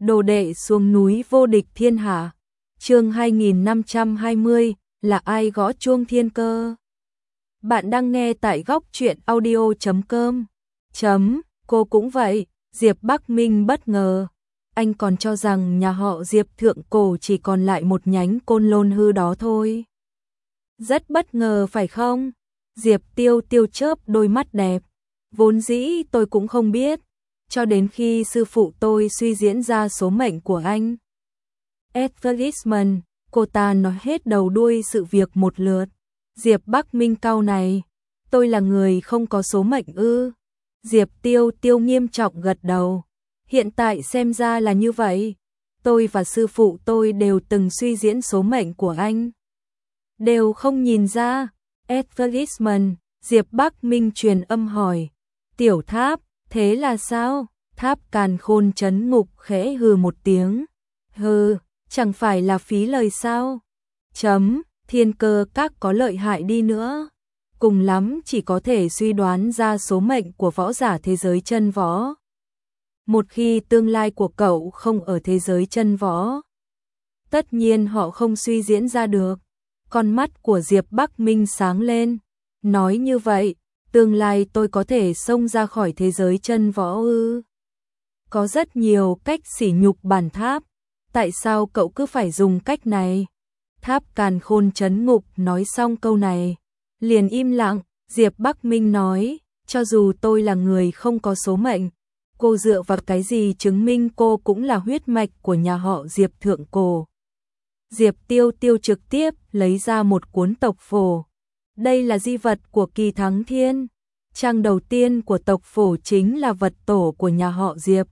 Đồ đệ xuống núi vô địch thiên hạ. Chương 2520, là ai gõ chuông thiên cơ? Bạn đang nghe tại góc truyện audio.com. Cô cũng vậy, Diệp Bắc Minh bất ngờ. Anh còn cho rằng nhà họ Diệp thượng cổ chỉ còn lại một nhánh Côn Lôn Hư đó thôi. Rất bất ngờ phải không? Diệp Tiêu Tiêu chớp đôi mắt đẹp. Vốn dĩ tôi cũng không biết, cho đến khi sư phụ tôi suy diễn ra số mệnh của anh. Advertisement, cô ta nói hết đầu đuôi sự việc một lượt. Diệp Bắc Minh cau này, tôi là người không có số mệnh ư? Diệp Tiêu Tiêu nghiêm trọng gật đầu. Hiện tại xem ra là như vậy. Tôi và sư phụ tôi đều từng suy diễn số mệnh của anh. Đều không nhìn ra. Advertisement, Diệp Bắc Minh truyền âm hỏi. Tiểu Tháp, thế là sao? Tháp Càn Khôn trấn ngục khẽ hừ một tiếng. Hừ, chẳng phải là phí lời sao? Thiên cơ các có lợi hại đi nữa, cùng lắm chỉ có thể suy đoán ra số mệnh của võ giả thế giới chân võ. Một khi tương lai của cậu không ở thế giới chân võ, tất nhiên họ không suy diễn ra được. Con mắt của Diệp Bắc Minh sáng lên, nói như vậy, tương lai tôi có thể xông ra khỏi thế giới chân võ ư? Có rất nhiều cách sỉ nhục bản tháp, tại sao cậu cứ phải dùng cách này? Tháp Càn Khôn trấn ngục nói xong câu này, liền im lặng. Diệp Bắc Minh nói, cho dù tôi là người không có số mệnh, cô dựa vào cái gì chứng minh cô cũng là huyết mạch của nhà họ Diệp thượng cổ? Diệp Tiêu Tiêu trực tiếp lấy ra một cuốn tộc phổ. Đây là di vật của Kỳ Thắng Thiên. Trang đầu tiên của tộc phổ chính là vật tổ của nhà họ Diệp.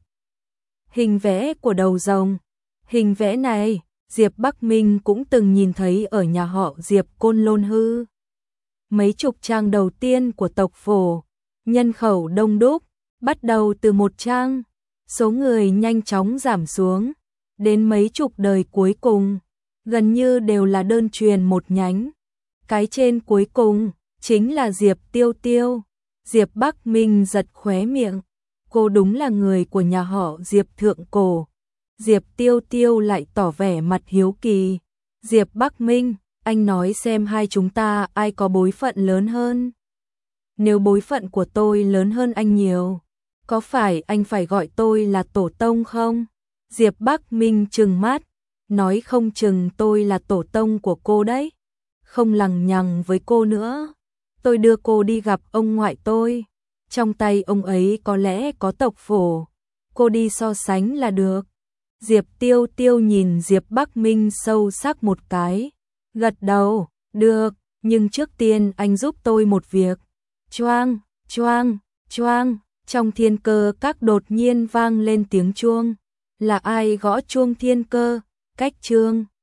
Hình vẽ của đầu rồng. Hình vẽ này, Diệp Bắc Minh cũng từng nhìn thấy ở nhà họ Diệp Côn Lôn Hư. Mấy chục trang đầu tiên của tộc phổ, nhân khẩu đông đúc, bắt đầu từ một trang, số người nhanh chóng giảm xuống, đến mấy chục đời cuối cùng, gần như đều là đơn truyền một nhánh. Cái trên cuối cùng, chính là Diệp Tiêu Tiêu. Diệp Bắc Minh giật khóe miệng, cô đúng là người của nhà họ Diệp thượng cổ. Diệp Tiêu Tiêu lại tỏ vẻ mặt hiếu kỳ. Diệp Bắc Minh, anh nói xem hai chúng ta ai có bối phận lớn hơn? Nếu bối phận của tôi lớn hơn anh nhiều, có phải anh phải gọi tôi là tổ tông không? Diệp Bắc Minh trừng mắt, nói không chừng tôi là tổ tông của cô đấy. Không lằng nhằng với cô nữa, tôi đưa cô đi gặp ông ngoại tôi. Trong tay ông ấy có lẽ có tộc phổ, cô đi so sánh là được. Diệp Tiêu Tiêu nhìn Diệp Bắc Minh sâu sắc một cái, gật đầu, được, nhưng trước tiên anh giúp tôi một việc. Choang, choang, choang, trong thiên cơ các đột nhiên vang lên tiếng chuông. Là ai gõ chuông thiên cơ? Cách chương